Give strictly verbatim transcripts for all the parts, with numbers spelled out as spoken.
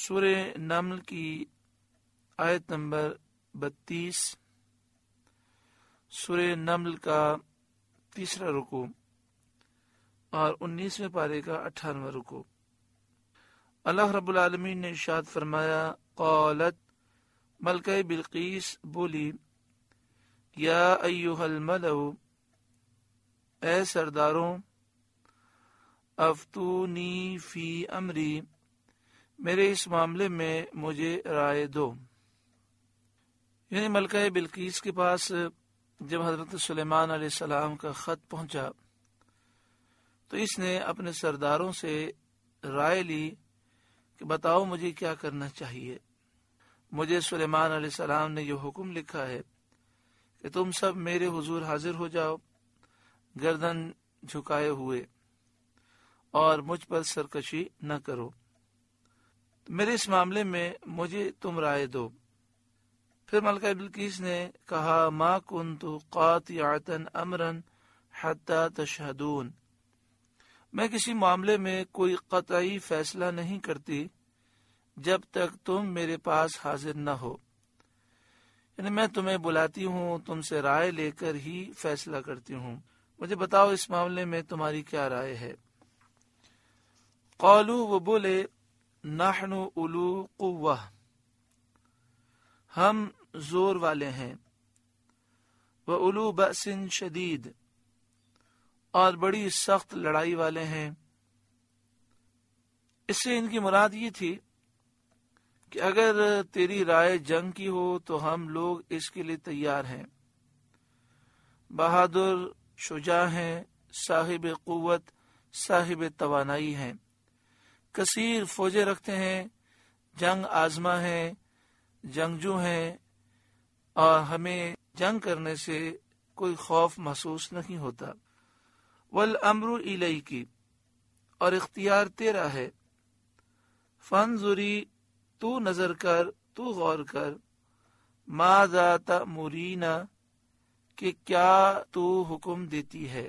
سورہ نمل کی آیت نمبر بتیس، سورہ نمل کا تیسرا رکوع اور انیسویں پارے کا اٹھارہواں رکوع۔ اللہ رب العالمین نے ارشاد فرمایا، قالت ملکہ بلقیس بولی، یا ایھا الملأ، اے سرداروں، افتونی فی امری، میرے اس معاملے میں مجھے رائے دو۔ یعنی ملکہ بلقیس کے پاس جب حضرت سلیمان علیہ السلام کا خط پہنچا تو اس نے اپنے سرداروں سے رائے لی کہ بتاؤ مجھے کیا کرنا چاہیے۔ مجھے سلیمان علیہ السلام نے یہ حکم لکھا ہے کہ تم سب میرے حضور حاضر ہو جاؤ گردن جھکائے ہوئے اور مجھ پر سرکشی نہ کرو، میرے اس معاملے میں مجھے تم رائے دو۔ پھر ملکہ بلقیس نے کہا، ما کنت قاطعۃ امرا حتی تشہدون، میں کسی معاملے میں کوئی قطعی فیصلہ نہیں کرتی جب تک تم میرے پاس حاضر نہ ہو، یعنی میں تمہیں بلاتی ہوں، تم سے رائے لے کر ہی فیصلہ کرتی ہوں، مجھے بتاؤ اس معاملے میں تمہاری کیا رائے ہے۔ قالوا، وہ بولے، نحن اولو قوہ، ہم زور والے ہیں، وَأُولُو بَأْسٍ شدید، اور بڑی سخت لڑائی والے ہیں۔ اس سے ان کی مراد یہ تھی کہ اگر تیری رائے جنگ کی ہو تو ہم لوگ اس کے لیے تیار ہیں، بہادر شجاع ہیں، صاحب قوت، صاحب توانائی ہیں، کثیر فوجیں رکھتے ہیں، جنگ آزما ہیں، جنگجو ہیں، اور ہمیں جنگ کرنے سے کوئی خوف محسوس نہیں ہوتا۔ والامر الیک، اور اختیار تیرا ہے، فانظری، تو نظر کر، تو غور کر، ماذا تأمرین، کہ کیا تو حکم دیتی ہے۔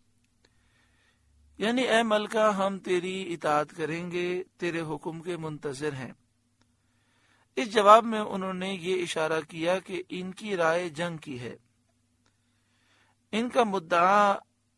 یعنی اے ملکہ، ہم تیری اطاعت کریں گے، تیرے حکم کے منتظر ہیں۔ اس جواب میں انہوں نے یہ اشارہ کیا کہ ان کی رائے جنگ کی ہے۔ ان کا مدعا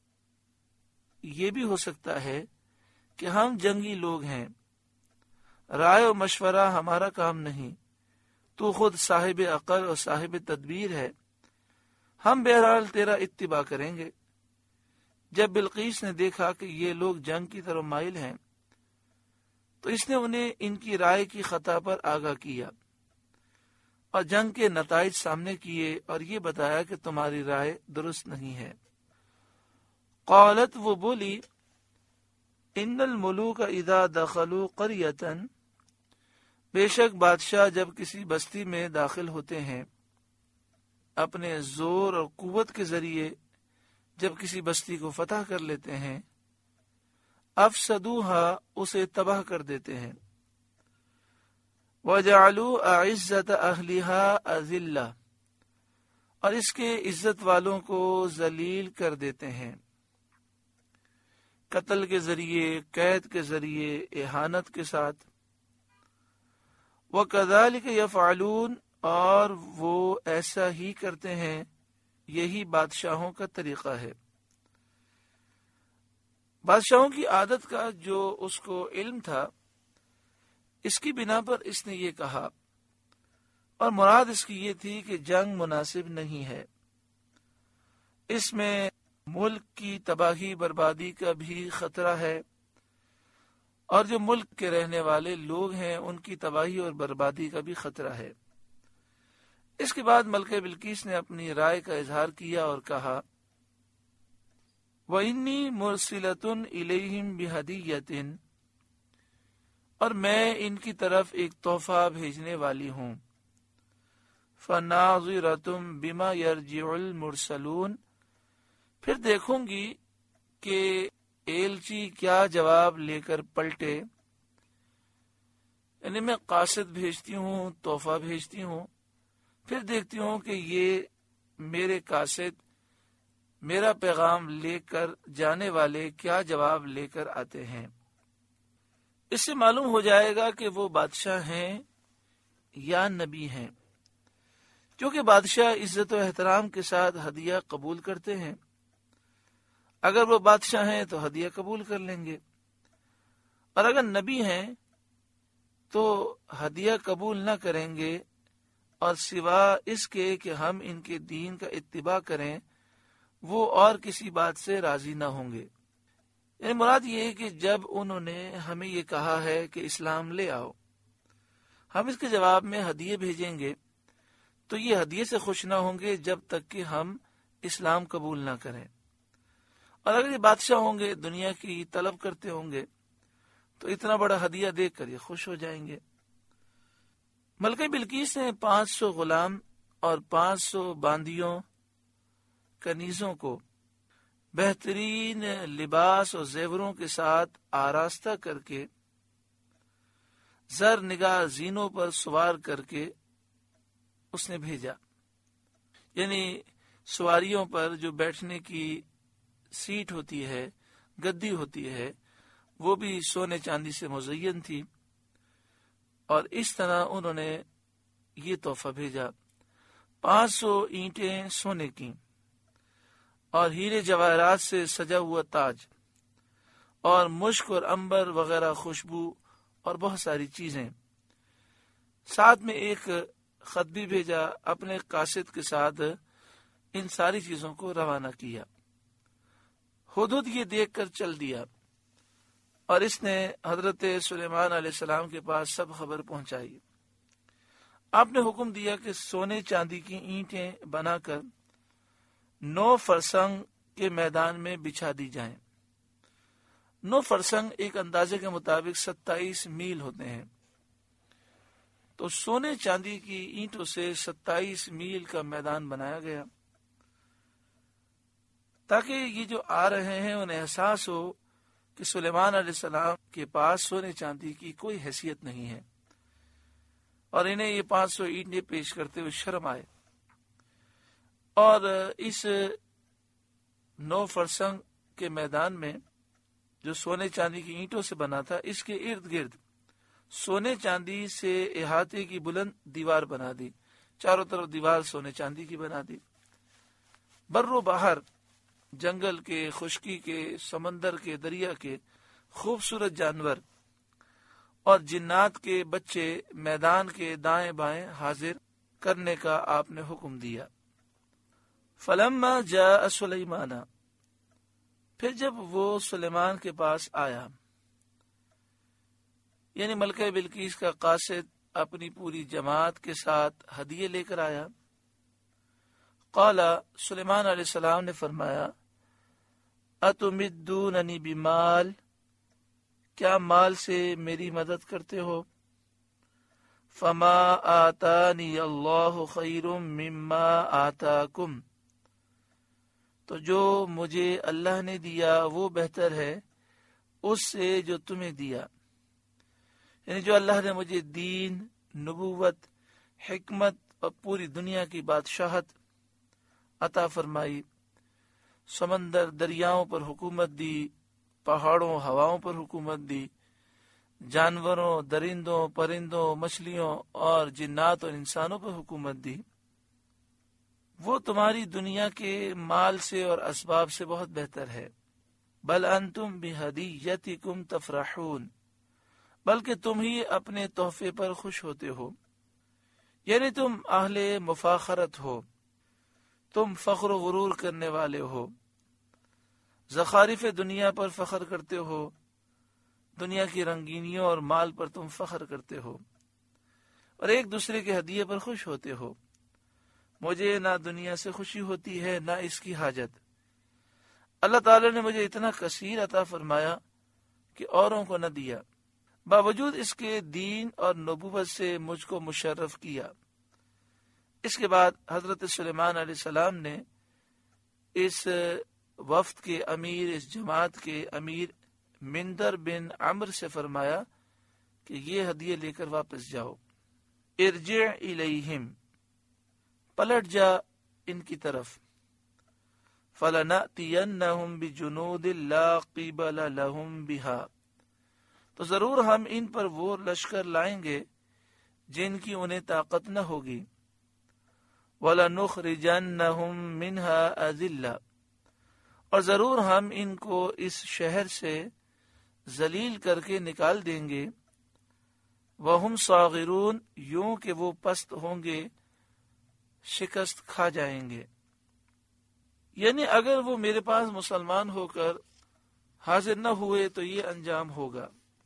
یہ بھی ہو سکتا ہے کہ ہم جنگی لوگ ہیں، رائے و مشورہ ہمارا کام نہیں، تو خود صاحب عقل اور صاحب تدبیر ہے، ہم بہرحال تیرا اتباع کریں گے۔ جب بلقیس نے دیکھا کہ یہ لوگ جنگ کی طرف مائل ہیں تو اس نے انہیں ان کی رائے کی خطا پر آگاہ کیا اور جنگ کے نتائج سامنے کیے اور یہ بتایا کہ تمہاری رائے درست نہیں ہے۔ قالت، وہ بولی، ان الملوک اذا دخلوا قریۃ، بے شک بادشاہ جب کسی بستی میں داخل ہوتے ہیں، اپنے زور اور قوت کے ذریعے جب کسی بستی کو فتح کر لیتے ہیں، افسدوها، اسے تباہ کر دیتے ہیں، وجعلوا اعزت اہلها اذلہ، اور اس کے عزت والوں کو ذلیل کر دیتے ہیں، قتل کے ذریعے، قید کے ذریعے، اہانت کے ساتھ۔ وَكَذَلِكَ يَفْعَلُونَ، اور وہ ایسا ہی کرتے ہیں، یہی بادشاہوں کا طریقہ ہے۔ بادشاہوں کی عادت کا جو اس کو علم تھا، اس کی بنا پر اس نے یہ کہا، اور مراد اس کی یہ تھی کہ جنگ مناسب نہیں ہے، اس میں ملک کی تباہی بربادی کا بھی خطرہ ہے، اور جو ملک کے رہنے والے لوگ ہیں ان کی تباہی اور بربادی کا بھی خطرہ ہے۔ اس کے بعد ملکہ بلقیس نے اپنی رائے کا اظہار کیا اور کہا، وَإِنِّي مُرْسِلَةٌ إِلَيْهِمْ بِهَدِيَّةٍ، اور میں ان کی طرف ایک تحفہ بھیجنے والی ہوں، فَنَاظِرَةٌ بِمَا يَرْجِعُ الْمُرْسَلُونَ، پھر دیکھوں گی کہ ایلچی کیا جواب لے کر پلٹے، یعنی میں قاصد بھیجتی ہوں، تحفہ بھیجتی ہوں، پھر دیکھتی ہوں کہ یہ میرے قاصد، میرا پیغام لے کر جانے والے کیا جواب لے کر آتے ہیں۔ اس سے معلوم ہو جائے گا کہ وہ بادشاہ ہیں یا نبی ہیں، کیونکہ بادشاہ عزت و احترام کے ساتھ ہدیہ قبول کرتے ہیں۔ اگر وہ بادشاہ ہیں تو ہدیہ قبول کر لیں گے، اور اگر نبی ہیں تو ہدیہ قبول نہ کریں گے، اور سوا اس کے کہ ہم ان کے دین کا اتباع کریں وہ اور کسی بات سے راضی نہ ہوں گے۔ یعنی مراد یہ ہے کہ جب انہوں نے ہمیں یہ کہا ہے کہ اسلام لے آؤ، ہم اس کے جواب میں ہدیے بھیجیں گے، تو یہ ہدیے سے خوش نہ ہوں گے جب تک کہ ہم اسلام قبول نہ کریں۔ اور اگر یہ بادشاہ ہوں گے، دنیا کی طلب کرتے ہوں گے، تو اتنا بڑا ہدیہ دیکھ کر یہ خوش ہو جائیں گے۔ ملکہ بلقیس نے پانچ سو غلام اور پانچ سو باندیوں کنیزوں کو بہترین لباس اور زیوروں کے ساتھ آراستہ کر کے، زر نگاہ زینوں پر سوار کر کے اس نے بھیجا۔ یعنی سواریوں پر جو بیٹھنے کی سیٹ ہوتی ہے، گدی ہوتی ہے، وہ بھی سونے چاندی سے مزین تھی، اور اس طرح انہوں نے یہ تحفہ بھیجا۔ پانچ سو اینٹیں سونے کی اور ہیرے جواہرات سے سجا ہوا تاج، اور مشک اور عنبر وغیرہ خوشبو اور بہت ساری چیزیں۔ ساتھ میں ایک خط بھی بھیجا، اپنے قاصد کے ساتھ ان ساری چیزوں کو روانہ کیا۔ ہدہد یہ دیکھ کر چل دیا، اور اس نے حضرت سلیمان علیہ السلام کے پاس سب خبر پہنچائی۔ آپ نے حکم دیا کہ سونے چاندی کی اینٹیں بنا کر نو فرسنگ کے میدان میں بچھا دی جائیں۔ نو فرسنگ ایک اندازے کے مطابق ستائیس میل ہوتے ہیں، تو سونے چاندی کی اینٹوں سے ستائیس میل کا میدان بنایا گیا، تاکہ یہ جو آ رہے ہیں انہیں احساس ہو کہ سلیمان علیہ السلام کے پاس سونے چاندی کی کوئی حیثیت نہیں ہے، اور انہیں یہ پانچ سو اینٹیں پیش کرتے ہوئے شرم آئے۔ اور اس نو فرسنگ کے میدان میں جو سونے چاندی کی اینٹوں سے بنا تھا، اس کے ارد گرد سونے چاندی سے احاطے کی بلند دیوار بنا دی، چاروں طرف دیوار سونے چاندی کی بنا دی۔ بر و بحر، جنگل کے، خشکی کے، سمندر کے، دریا کے خوبصورت جانور اور جنات کے بچے میدان کے دائیں بائیں حاضر کرنے کا آپ نے حکم دیا۔ فلما جاء سلیمان، پھر جب وہ سلیمان کے پاس آیا، یعنی ملکہ بلقیس کا قاصد اپنی پوری جماعت کے ساتھ ہدیے لے کر آیا، قال، سلیمان علیہ السلام نے فرمایا، اتمدوننی بمال، کیا مال سے میری مدد کرتے ہو؟ فما آتانی اللہ خیر مما آتاکم، تو جو مجھے اللہ نے دیا وہ بہتر ہے اس سے جو تمہیں دیا۔ یعنی جو اللہ نے مجھے دین، نبوت، حکمت اور پوری دنیا کی بادشاہت عطا فرمائی، سمندر دریاؤں پر حکومت دی، پہاڑوں ہواؤں پر حکومت دی، جانوروں، درندوں، پرندوں، مچھلیوں اور جنات اور انسانوں پر حکومت دی، وہ تمہاری دنیا کے مال سے اور اسباب سے بہت بہتر ہے۔ بل انتم بہدیتکم تفرحون، بلکہ تم ہی اپنے تحفے پر خوش ہوتے ہو، یعنی تم اہل مفاخرت ہو، تم فخر و غرور کرنے والے ہو، زخارف دنیا پر فخر کرتے ہو، دنیا کی رنگینیوں اور مال پر تم فخر کرتے ہو، اور ایک دوسرے کے ہدیے پر خوش ہوتے ہو۔ مجھے نہ دنیا سے خوشی ہوتی ہے نہ اس کی حاجت۔ اللہ تعالی نے مجھے اتنا کثیر عطا فرمایا کہ اوروں کو نہ دیا، باوجود اس کے دین اور نبوت سے مجھ کو مشرف کیا۔ اس کے بعد حضرت سلیمان علیہ السلام نے اس وفد کے امیر، اس جماعت کے امیر مندر بن عمر سے فرمایا کہ یہ ہدیے لے کر واپس جاؤ۔ ارجع الیہم، پلٹ جا ان کی طرف، فَلَنَأْتِيَنَّهُمْ بِجُنُودٍ لَا قِبَلَ لَهُمْ بِهَا، تو ضرور ہم ان پر وہ لشکر لائیں گے جن کی انہیں طاقت نہ ہوگی. وَلَنُخْرِجَنَّهُمْ مِنْهَا أَذِلَّةً، اور ضرور ہم ان کو اس شہر سے ذلیل کر کے نکال دیں گے. وَهُمْ صَاغِرُونَ، یوں کہ وہ پست ہوں گے، شکست کھا جائیں گے. یعنی اگر وہ میرے پاس مسلمان ہو کر حاضر نہ ہوئے تو یہ انجام ہوگا.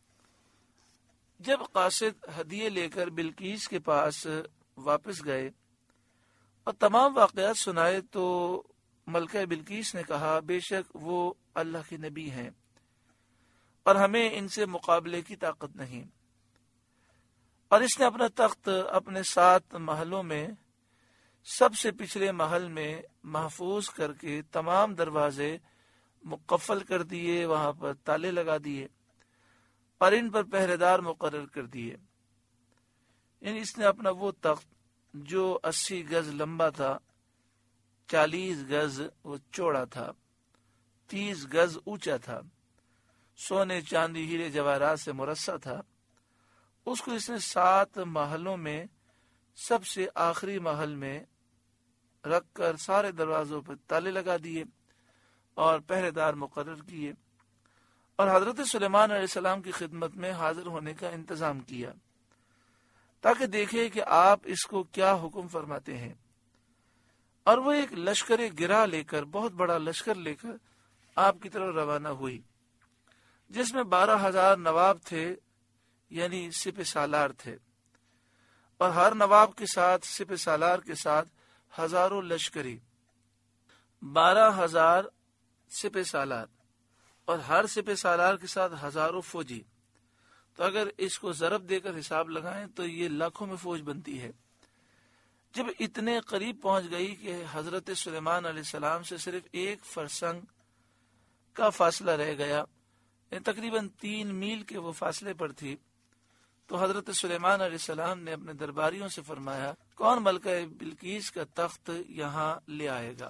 جب قاصد ہدیے لے کر بلقیس کے پاس واپس گئے اور تمام واقعات سنائے تو ملکہ بلقیس نے کہا بے شک وہ اللہ کے نبی ہیں اور ہمیں ان سے مقابلے کی طاقت نہیں. اور اس نے اپنا تخت اپنے سات محلوں میں سب سے پچھلے محل میں محفوظ کر کے تمام دروازے مقفل کر دیے، وہاں پر تالے لگا دیے اور ان پر پہرے دار مقرر کر دیے. یعنی اس نے اپنا وہ تخت جو اسی گز لمبا تھا، چالیس گز وہ چوڑا تھا، تیس گز اونچا تھا، سونے چاندی ہیرے جواہرات سے مرصع تھا، اس کو اس نے سات محلوں میں سب سے آخری محل میں رکھ کر سارے دروازوں پر تالے لگا دیے اور پہرے دار مقرر کیے اور حضرت سلیمان علیہ السلام کی خدمت میں حاضر ہونے کا انتظام کیا تاکہ دیکھے کہ آپ اس کو کیا حکم فرماتے ہیں. اور وہ ایک لشکر گرا لے کر، بہت بڑا لشکر لے کر آپ کی طرف روانہ ہوئی، جس میں بارہ ہزار نواب تھے، یعنی سپہ سالار تھے، اور ہر نواب کے ساتھ سپہ سالار کے ساتھ ہزاروں لشکری. بارہ ہزار سپہ سالار اور ہر سپہ سالار کے ساتھ ہزاروں فوجی. تو اگر اس کو ضرب دے کر حساب لگائیں تو یہ لاکھوں میں فوج بنتی ہے. جب اتنے قریب پہنچ گئی کہ حضرت سلیمان علیہ السلام سے صرف ایک فرسنگ کا فاصلہ رہ گیا، تقریباً تین میل کے وہ فاصلے پر تھی، تو حضرت سلیمان علیہ السلام نے اپنے درباریوں سے فرمایا کون ملکہ بلقیس کا تخت یہاں لے آئے گا؟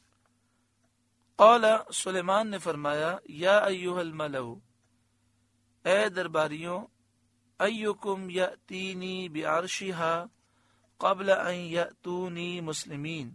قال، سلیمان نے فرمایا یا ایھا الملأ، اے درباریوں، ایکم یأتینی بعرشھا قبل ان یأتونی مسلمین،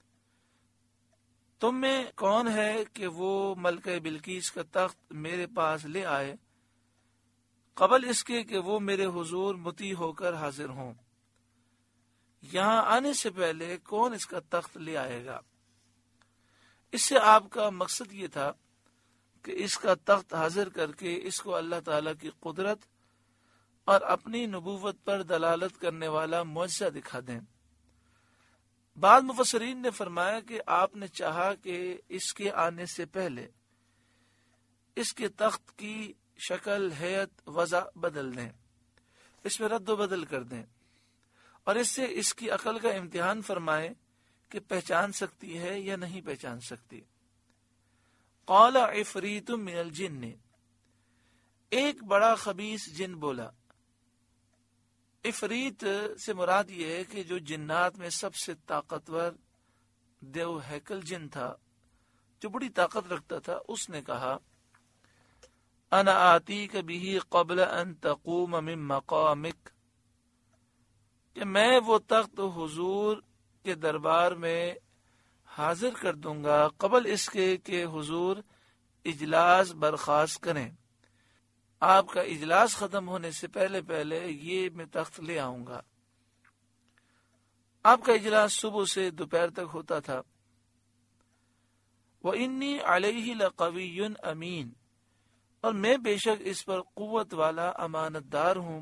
تم میں کون ہے کہ وہ ملکہ بلقیس کا تخت میرے پاس لے آئے قبل اس کے کہ وہ میرے حضور مطیع ہو کر حاضر ہوں؟ یہاں آنے سے پہلے کون اس کا تخت لے آئے گا؟ اس سے آپ کا مقصد یہ تھا کہ اس کا تخت حاضر کر کے اس کو اللہ تعالیٰ کی قدرت اور اپنی نبوت پر دلالت کرنے والا معجزہ دکھا دیں. بعض مفسرین نے فرمایا کہ آپ نے چاہا کہ اس کے آنے سے پہلے اس کے تخت کی شکل، ہیئت، وضع بدل دیں، اس میں رد و بدل کر دیں اور اس سے اس کی عقل کا امتحان فرمائے کہ پہچان سکتی ہے یا نہیں پہچان سکتی. قال عفریت من الجن، ایک بڑا خبیث جن بولا. عفریت سے مراد یہ ہے کہ جو جنات میں سب سے طاقتور دیو ہیکل جن تھا، جو بڑی طاقت رکھتا تھا، اس نے کہا انا آتیک بہ قبل ان تقوم من مقامک، کہ میں وہ تخت حضور کے دربار میں حاضر کر دوں گا قبل اس کے کہ حضور اجلاس برخاست کریں. آپ کا اجلاس ختم ہونے سے پہلے پہلے یہ میں تخت لے آؤں گا. آپ کا اجلاس صبح سے دوپہر تک ہوتا تھا. وَإِنِّي عَلَيْهِ لَقَوِيٌّ أَمِينٌ، اور میں بے شک اس پر قوت والا امانت دار ہوں،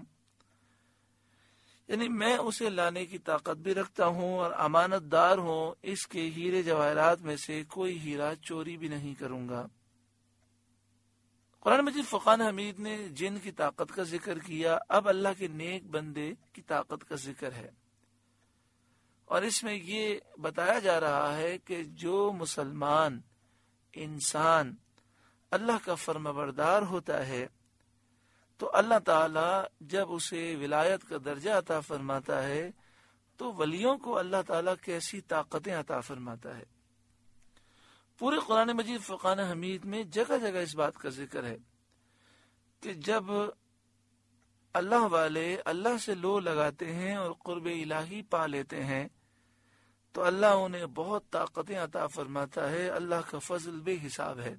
یعنی میں اسے لانے کی طاقت بھی رکھتا ہوں اور امانت دار ہوں، اس کے ہیرے جواہرات میں سے کوئی ہیرا چوری بھی نہیں کروں گا. قرآن مجید فقان حمید نے جن کی طاقت کا ذکر کیا، اب اللہ کے نیک بندے کی طاقت کا ذکر ہے، اور اس میں یہ بتایا جا رہا ہے کہ جو مسلمان انسان اللہ کا فرمانبردار ہوتا ہے تو اللہ تعالیٰ جب اسے ولایت کا درجہ عطا فرماتا ہے تو ولیوں کو اللہ تعالیٰ کیسی طاقتیں عطا فرماتا ہے. پورے قرآن مجید فقان حمید میں جگہ جگہ اس بات کا ذکر ہے کہ جب اللہ والے اللہ سے لو لگاتے ہیں اور قرب الہی پا لیتے ہیں تو اللہ انہیں بہت طاقتیں عطا فرماتا ہے. اللہ کا فضل بے حساب ہے.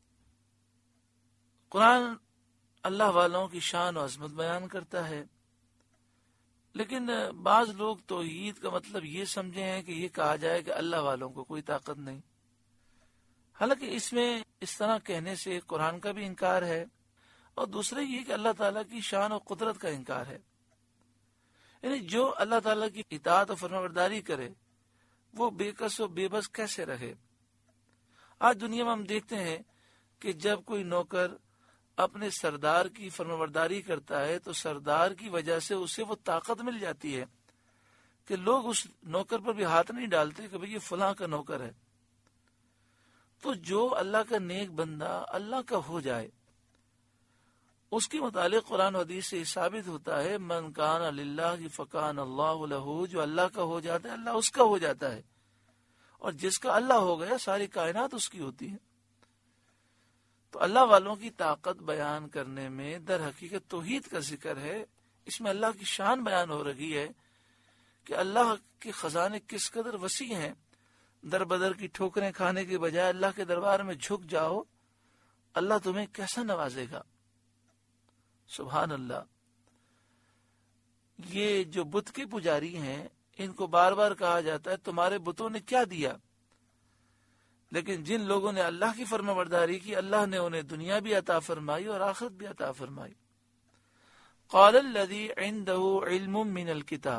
قرآن اللہ والوں کی شان و عظمت بیان کرتا ہے، لیکن بعض لوگ توحید کا مطلب یہ سمجھے ہیں کہ یہ کہا جائے کہ اللہ والوں کو کوئی طاقت نہیں. حالانکہ اس میں اس طرح کہنے سے قرآن کا بھی انکار ہے، اور دوسرے یہ کہ اللہ تعالیٰ کی شان و قدرت کا انکار ہے. یعنی جو اللہ تعالیٰ کی اطاعت و فرمانبرداری کرے وہ بے کس و بے بس کیسے رہے؟ آج دنیا میں ہم دیکھتے ہیں کہ جب کوئی نوکر اپنے سردار کی فرمانبرداری کرتا ہے تو سردار کی وجہ سے اسے وہ طاقت مل جاتی ہے کہ لوگ اس نوکر پر بھی ہاتھ نہیں ڈالتے کہ بھئی یہ فلاں کا نوکر ہے. تو جو اللہ کا نیک بندہ اللہ کا ہو جائے اس کے متعلق قرآن و حدیث سے ثابت ہوتا ہے من کان للہ فکان اللہ لہ، جو اللہ کا ہو جاتا ہے اللہ اس کا ہو جاتا ہے، اور جس کا اللہ ہو گیا ساری کائنات اس کی ہوتی ہے. تو اللہ والوں کی طاقت بیان کرنے میں در حقیقت توحید کا ذکر ہے. اس میں اللہ کی شان بیان ہو رہی ہے کہ اللہ کے خزانے کس قدر وسیع ہیں. در بدر کی ٹھوکریں کھانے کے بجائے اللہ کے دربار میں جھک جاؤ، اللہ تمہیں کیسا نوازے گا. سبحان اللہ. یہ جو بت کے پجاری ہیں ان کو بار بار کہا جاتا ہے تمہارے بتوں نے کیا دیا، لیکن جن لوگوں نے اللہ کی فرمانبرداری کی اللہ نے انہیں دنیا بھی عطا فرمائی اور آخرت بھی عطا فرمائی. قال الذی عنده علم من الکتاب،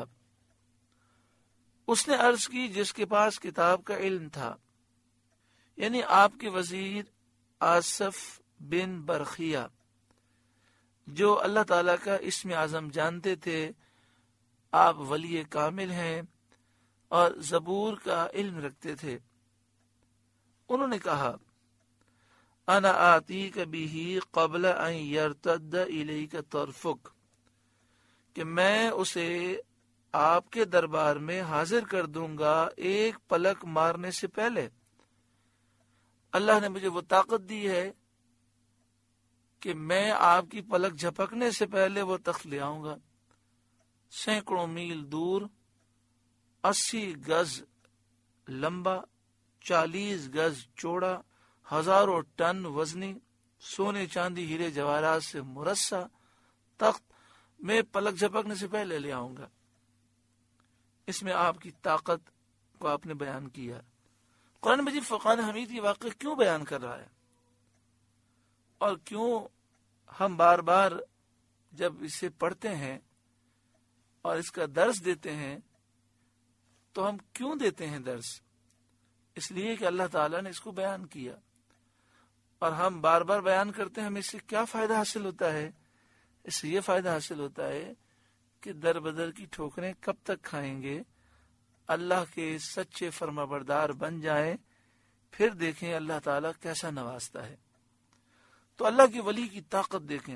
اس نے عرض کی جس کے پاس کتاب کا علم تھا، یعنی آپ کے وزیر آصف بن برخیہ جو اللہ تعالیٰ کا اسم اعظم جانتے تھے. آپ ولی کامل ہیں اور زبور کا علم رکھتے تھے. انہوں نے کہا انا آتیک بہ قبل ان یرتد الیک طرفک، کہ میں اسے آپ کے دربار میں حاضر کر دوں گا ایک پلک مارنے سے پہلے. اللہ نے مجھے وہ طاقت دی ہے کہ میں آپ کی پلک جھپکنے سے پہلے وہ تخت لے آؤں گا. سینکڑوں میل دور، اسی گز لمبا، چالیس گز چوڑا، ہزاروں ٹن وزنی، سونے چاندی ہیرے جواہرات سے مرصع تخت میں پلک جھپکنے سے پہلے لے آؤں گا. اس میں آپ کی طاقت کو آپ نے بیان کیا. قرآن مجید فرقان حمید یہ واقعہ کیوں بیان کر رہا ہے، اور کیوں ہم بار بار جب اسے پڑھتے ہیں اور اس کا درس دیتے ہیں تو ہم کیوں دیتے ہیں درس؟ اس لیے کہ اللہ تعالیٰ نے اس کو بیان کیا، اور ہم بار بار بیان کرتے ہیں. ہمیں اس سے کیا فائدہ حاصل ہوتا ہے؟ اس سے یہ فائدہ حاصل ہوتا ہے کہ در بدر کی ٹھوکریں کب تک کھائیں گے، اللہ کے سچے فرمانبردار بن جائیں، پھر دیکھیں اللہ تعالیٰ کیسا نوازتا ہے. تو اللہ کی ولی کی طاقت دیکھیں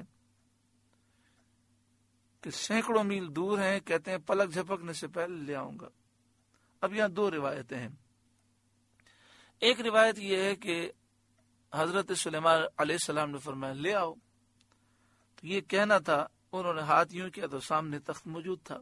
کہ سینکڑوں میل دور ہیں، کہتے ہیں پلک جھپکنے سے پہلے لے آؤں گا. اب یہاں دو روایتیں ہیں. ایک روایت یہ ہے کہ حضرت سلیمان علیہ السلام نے فرمایا لے آؤ. تو یہ کہنا تھا، انہوں نے ہاتھ یوں کیا تو سامنے تخت موجود تھا.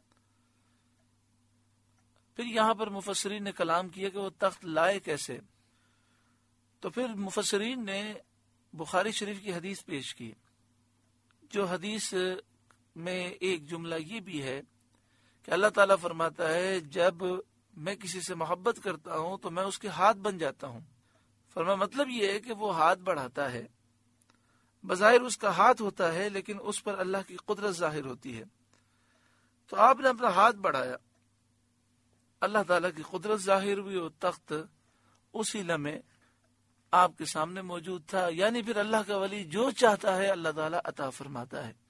پھر یہاں پر مفسرین نے کلام کیا کہ وہ تخت لائے کیسے. تو پھر مفسرین نے بخاری شریف کی حدیث پیش کی، جو حدیث میں ایک جملہ یہ بھی ہے کہ اللہ تعالیٰ فرماتا ہے جب میں کسی سے محبت کرتا ہوں تو میں اس کے ہاتھ بن جاتا ہوں. فرما مطلب یہ ہے کہ وہ ہاتھ بڑھاتا ہے، بظاہر اس کا ہاتھ ہوتا ہے لیکن اس پر اللہ کی قدرت ظاہر ہوتی ہے. تو آپ نے اپنا ہاتھ بڑھایا، اللہ تعالیٰ کی قدرت ظاہر ہوئی، اور تخت اسی لمحے آپ کے سامنے موجود تھا. یعنی پھر اللہ کا ولی جو چاہتا ہے اللہ تعالیٰ عطا فرماتا ہے.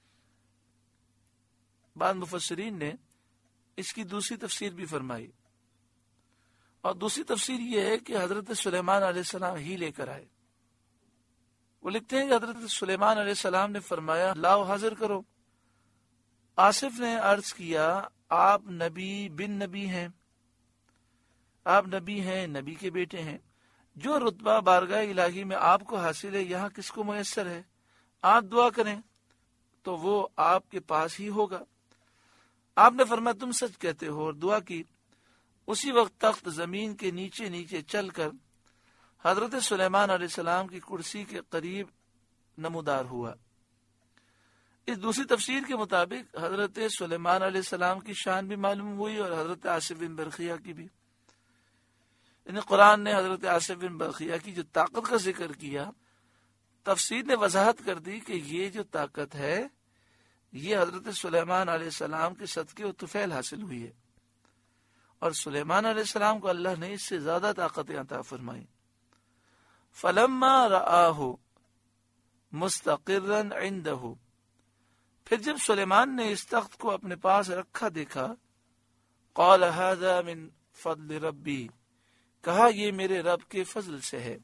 بعض مفسرین نے اس کی دوسری تفسیر بھی فرمائی، اور دوسری تفسیر یہ ہے کہ حضرت سلیمان علیہ السلام ہی لے کر آئے. وہ لکھتے ہیں کہ حضرت سلیمان علیہ السلام نے فرمایا لاؤ حاضر کرو. آصف نے عرض کیا آپ نبی بن نبی ہیں، آپ نبی ہیں، نبی کے بیٹے ہیں. جو رتبہ بارگاہ الہی میں آپ کو حاصل ہے یہاں کس کو میسر ہے؟ آپ دعا کریں. تو وہ آپ کے پاس ہی ہوگا۔ آپ نے فرمایا تم سچ کہتے ہو، اور دعا کی۔ اسی وقت تخت زمین کے نیچے نیچے چل کر حضرت سلیمان علیہ السلام کی کرسی کے قریب نمودار ہوا۔ اس دوسری تفسیر کے مطابق حضرت سلیمان علیہ السلام کی شان بھی معلوم ہوئی اور حضرت آصف بن برقیہ کی بھی۔ یعنی قرآن نے حضرت آصف بن برقیہ کی جو طاقت کا ذکر کیا، تفسیر نے وضاحت کر دی کہ یہ جو طاقت ہے یہ حضرت سلیمان علیہ السلام کے صدقے و طفیل حاصل ہوئی ہے، اور سلیمان علیہ السلام کو اللہ نے اس سے زیادہ طاقتیں عطا فرمائی۔ فلما رآہ مستقرا عنده، پھر جب سلیمان نے اس تخت کو اپنے پاس رکھا دیکھا، قال هذا من فضل ربی، کہا یہ میرے رب کے فضل سے ہے،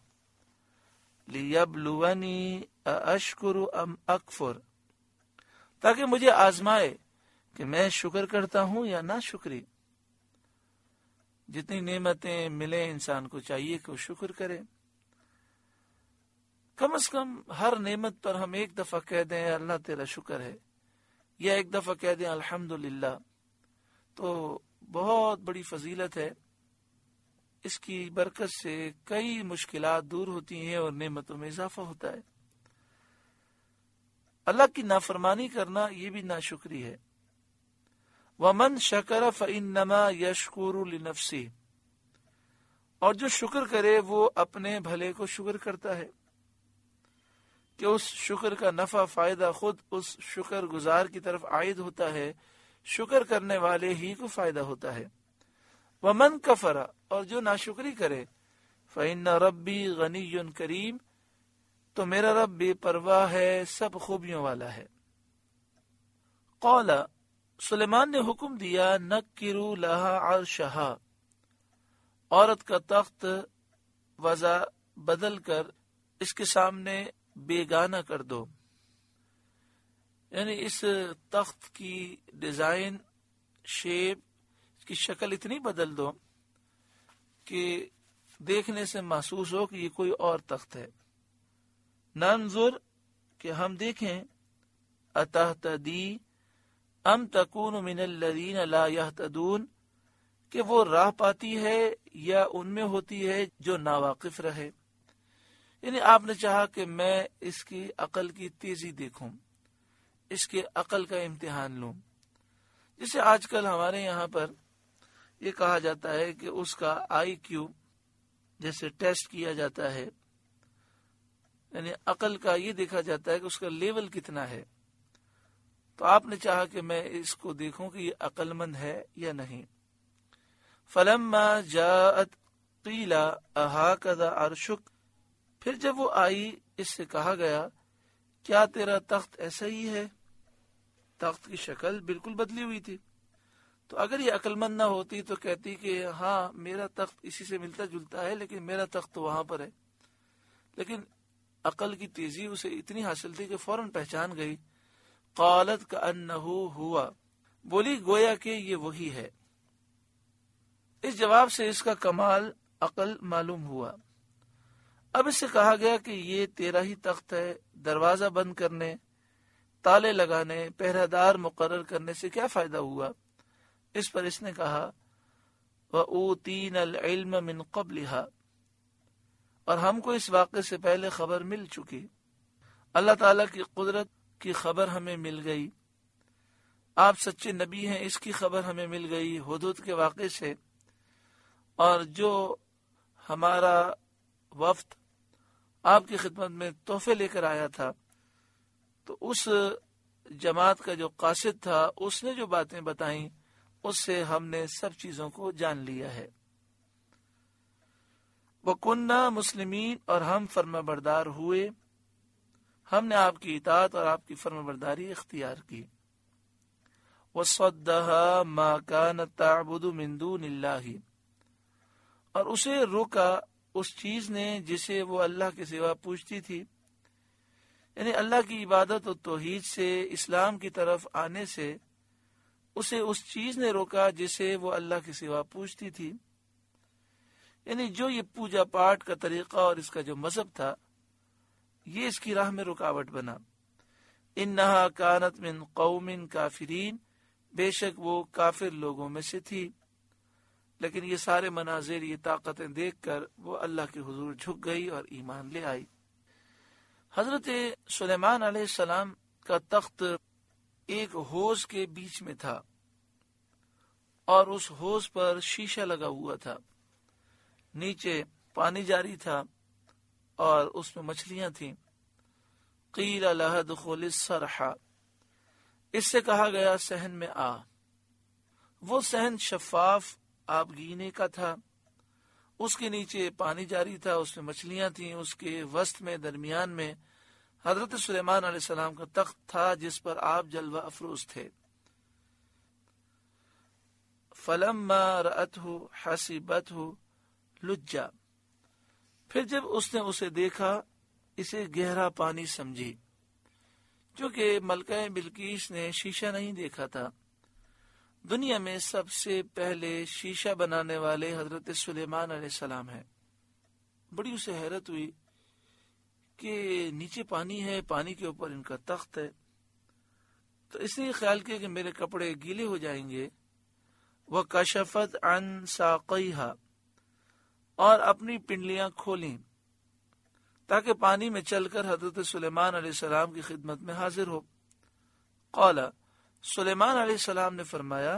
لیبلونی ااشکر ام اکفر، تاکہ مجھے آزمائے کہ میں شکر کرتا ہوں یا نہ شکری۔ جتنی نعمتیں ملیں انسان کو چاہیے کہ وہ شکر کرے، کم از کم ہر نعمت پر ہم ایک دفعہ کہہ دیں اللہ تیرا شکر ہے، یا ایک دفعہ کہہ دیں الحمدللہ، تو بہت بڑی فضیلت ہے۔ اس کی برکت سے کئی مشکلات دور ہوتی ہیں اور نعمتوں میں اضافہ ہوتا ہے۔ اللہ کی نافرمانی کرنا یہ بھی ناشکری ہے۔ وَمَن شَكَرَ فَإِنَّمَا يَشْكُرُ لِنَفْسِهِ، اور جو شکر کرے وہ اپنے بھلے کو شکر کرتا ہے، کہ اس شکر کا نفع فائدہ خود اس شکر گزار کی طرف عائد ہوتا ہے، شکر کرنے والے ہی کو فائدہ ہوتا ہے۔ وَمَن كَفَرَ، اور جو ناشکری کرے، فَإِنَّ رَبِّي غَنِيٌّ كَرِيمٌ، تو میرا رب بے پرواہ ہے، سب خوبیوں والا ہے۔ قال، سلیمان نے حکم دیا، نَكِّرُوا لَهَا عَرْشَهَا، عورت کا تخت وضع بدل کر اس کے سامنے بیگانہ کر دو، یعنی اس تخت کی ڈیزائن، شیپ، اس کی شکل اتنی بدل دو کہ دیکھنے سے محسوس ہو کہ یہ کوئی اور تخت ہے۔ ننظر، کہ ہم دیکھیں، اتہتدی ام تکون من الذین لا یہتدون، کہ وہ راہ پاتی ہے یا ان میں ہوتی ہے جو ناواقف رہے۔ یعنی آپ نے چاہا کہ میں اس کی عقل کی تیزی دیکھوں، اس کے عقل کا امتحان لوں، جسے آج کل ہمارے یہاں پر یہ کہا جاتا ہے کہ اس کا آئی کیو جیسے ٹیسٹ کیا جاتا ہے، یعنی عقل کا یہ دیکھا جاتا ہے کہ اس کا لیول کتنا ہے۔ تو آپ نے چاہا کہ میں اس کو دیکھوں کہ یہ عقل مند ہے یا نہیں۔ فلما جاءت قیل اہکذا عرشک، پھر جب وہ آئی اس سے کہا گیا کیا تیرا تخت ایسا ہی ہے؟ تخت کی شکل بالکل بدلی ہوئی تھی۔ تو اگر یہ عقل مند نہ ہوتی تو کہتی کہ ہاں میرا تخت اسی سے ملتا جلتا ہے، لیکن میرا تخت تو وہاں پر ہے۔ لیکن عقل کی تیزی اسے اتنی حاصل تھی کہ فوراً پہچان گئی۔ قالت کأنہ ہوا، بولی گویا کہ یہ وہی ہے۔ اس جواب سے اس کا کمال عقل معلوم ہوا۔ اب اس سے کہا گیا کہ یہ تیرا ہی تخت ہے، دروازہ بند کرنے، تالے لگانے، پہرہ دار مقرر کرنے سے کیا فائدہ ہوا؟ اس پر اس نے کہا وَأُوتِينَ الْعِلْمَ مِنْ قَبْلِهَا، اور ہم کو اس واقعے سے پہلے خبر مل چکی، اللہ تعالیٰ کی قدرت کی خبر ہمیں مل گئی، آپ سچے نبی ہیں اس کی خبر ہمیں مل گئی ہدہد کے واقعے سے، اور جو ہمارا وفد آپ کی خدمت میں تحفے لے کر آیا تھا، تو اس جماعت کا جو قاصد تھا اس نے جو باتیں بتائیں اس سے ہم نے سب چیزوں کو جان لیا ہے۔ وَكُنَّا مُسْلِمِينَ، اور ہم فرما بردار ہوئے، ہم نے آپ کی اطاعت اور آپ کی فرما برداری اختیار کی۔ وَصَدَّهَا مَا كَانَتْ تَعْبُدُ مِن دُونِ اللَّهِ، اور اسے روکا اس چیز نے جسے وہ اللہ کے سوا پوجتی تھی، یعنی اللہ کی عبادت و توحید سے، اسلام کی طرف آنے سے اسے اس چیز نے روکا جسے وہ اللہ کے سوا پوجتی تھی، یعنی جو یہ پوجا پاٹ کا طریقہ اور اس کا جو مذہب تھا یہ اس کی راہ میں رکاوٹ بنا۔ انہا کانت من قوم کافرین، بے شک وہ کافر لوگوں میں سے تھی۔ لیکن یہ سارے مناظر، یہ طاقتیں دیکھ کر وہ اللہ کے حضور جھک گئی اور ایمان لے آئی۔ حضرت سلیمان علیہ السلام کا تخت ایک حوض کے بیچ میں تھا اور اس حوض پر شیشہ لگا ہوا تھا، نیچے پانی جاری تھا اور اس میں مچھلیاں تھیں۔ قیل لها ادخل الصرح، اس سے کہا گیا صحن میں آ۔ وہ صحن شفاف آبگینے کا تھا، اس کے نیچے پانی جاری تھا، اس میں مچھلیاں تھیں، اس کے وسط میں درمیان میں حضرت سلیمان علیہ السلام کا تخت تھا جس پر آپ جلوہ افروز تھے۔ فلما رأته حسبته لجا، پھر جب اس نے اسے دیکھا اسے گہرا پانی سمجھی، چونکہ ملکہ بلقیس نے شیشہ نہیں دیکھا تھا۔ دنیا میں سب سے پہلے شیشہ بنانے والے حضرت سلیمان علیہ السلام ہیں۔ بڑی اسے حیرت ہوئی کہ نیچے پانی ہے، پانی کے اوپر ان کا تخت ہے، تو اس نے یہ خیال کیا کہ میرے کپڑے گیلے ہو جائیں گے۔ وَكَشَفَتْ عَنْ سَاقَيْهَا، اور اپنی پنڈلیاں کھولیں تاکہ پانی میں چل کر حضرت سلیمان علیہ السلام کی خدمت میں حاضر ہو۔ قال، سلیمان علیہ السلام نے فرمایا،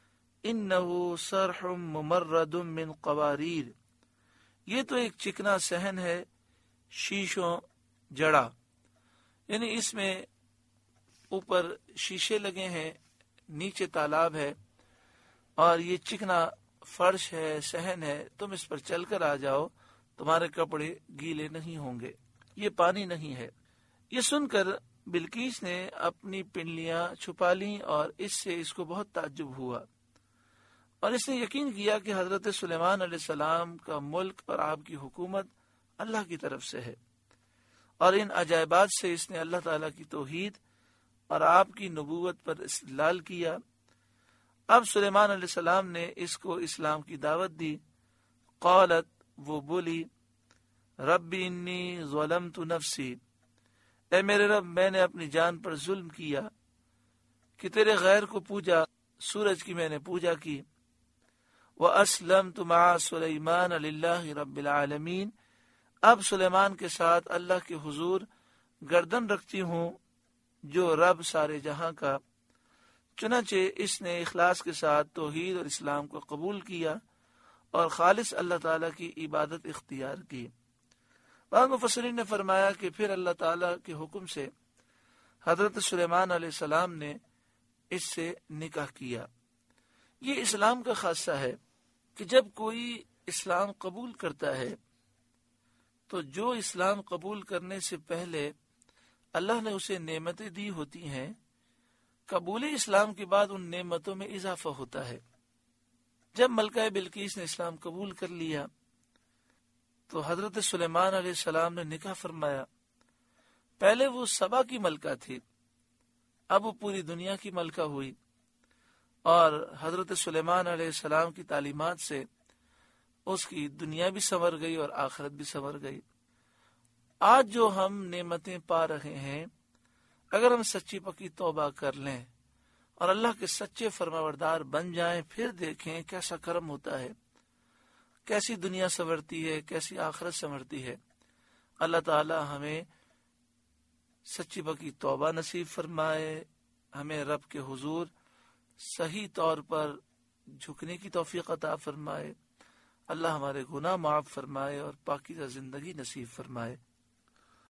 انه صرح ممرد من قواریر، یہ تو ایک چکنا صحن ہے شیشوں جڑا، یعنی اس میں اوپر شیشے لگے ہیں، نیچے تالاب ہے اور یہ چکنا فرش ہے، صحن ہے، تم اس پر چل کر آ جاؤ، تمہارے کپڑے گیلے نہیں ہوں گے، یہ پانی نہیں ہے۔ یہ سن کر بلقیس نے اپنی پنڈلیاں چھپا لیں اور اس سے اس کو بہت تعجب ہوا، اور اس نے یقین کیا کہ حضرت سلیمان علیہ السلام کا ملک اور آپ کی حکومت اللہ کی طرف سے ہے، اور ان عجائبات سے اس نے اللہ تعالیٰ کی توحید اور آپ کی نبوت پر استدلال کیا۔ اب سلیمان علیہ السلام نے اس کو اسلام کی دعوت دی۔ قالت، وہ بولی، رب انی ظلمت نفسی، اے میرے رب میں نے اپنی جان پر ظلم کیا کہ تیرے غیر کو پوجا، سورج کی میں نے پوجا کی۔ وَأَسْلَمْتُ مَعَ سُلَيْمَانَ لِلَّهِ رَبِّ الْعَالَمِينَ، اب سلیمان کے ساتھ اللہ کے حضور گردن رکھتی ہوں جو رب سارے جہاں کا۔ چنانچہ اس نے اخلاص کے ساتھ توحید اور اسلام کو قبول کیا اور خالص اللہ تعالیٰ کی عبادت اختیار کی۔ بعض مفسرین نے فرمایا کہ پھر اللہ تعالیٰ کے حکم سے حضرت سلیمان علیہ السلام نے اس سے نکاح کیا۔ یہ اسلام کا خاصہ ہے کہ جب کوئی اسلام قبول کرتا ہے تو جو اسلام قبول کرنے سے پہلے اللہ نے اسے نعمتیں دی ہوتی ہیں، قبول اسلام کے بعد ان نعمتوں میں اضافہ ہوتا ہے۔ جب ملکہ بلقیس نے اسلام قبول کر لیا تو حضرت سلیمان علیہ السلام نے نکاح فرمایا۔ پہلے وہ سبا کی ملکہ تھی، اب وہ پوری دنیا کی ملکہ ہوئی، اور حضرت سلیمان علیہ السلام کی تعلیمات سے اس کی دنیا بھی سنور گئی اور آخرت بھی سنور گئی۔ آج جو ہم نعمتیں پا رہے ہیں، اگر ہم سچی پکی توبہ کر لیں اور اللہ کے سچے فرمانبردار بن جائیں، پھر دیکھیں کیسا کرم ہوتا ہے، کیسی دنیا سنورتی ہے، کیسی آخرت سنورتی ہے۔ اللہ تعالی ہمیں سچی پکی توبہ نصیب فرمائے، ہمیں رب کے حضور صحیح طور پر جھکنے کی توفیق عطا فرمائے، اللہ ہمارے گناہ معاف فرمائے اور پاکیزہ زندگی نصیب فرمائے۔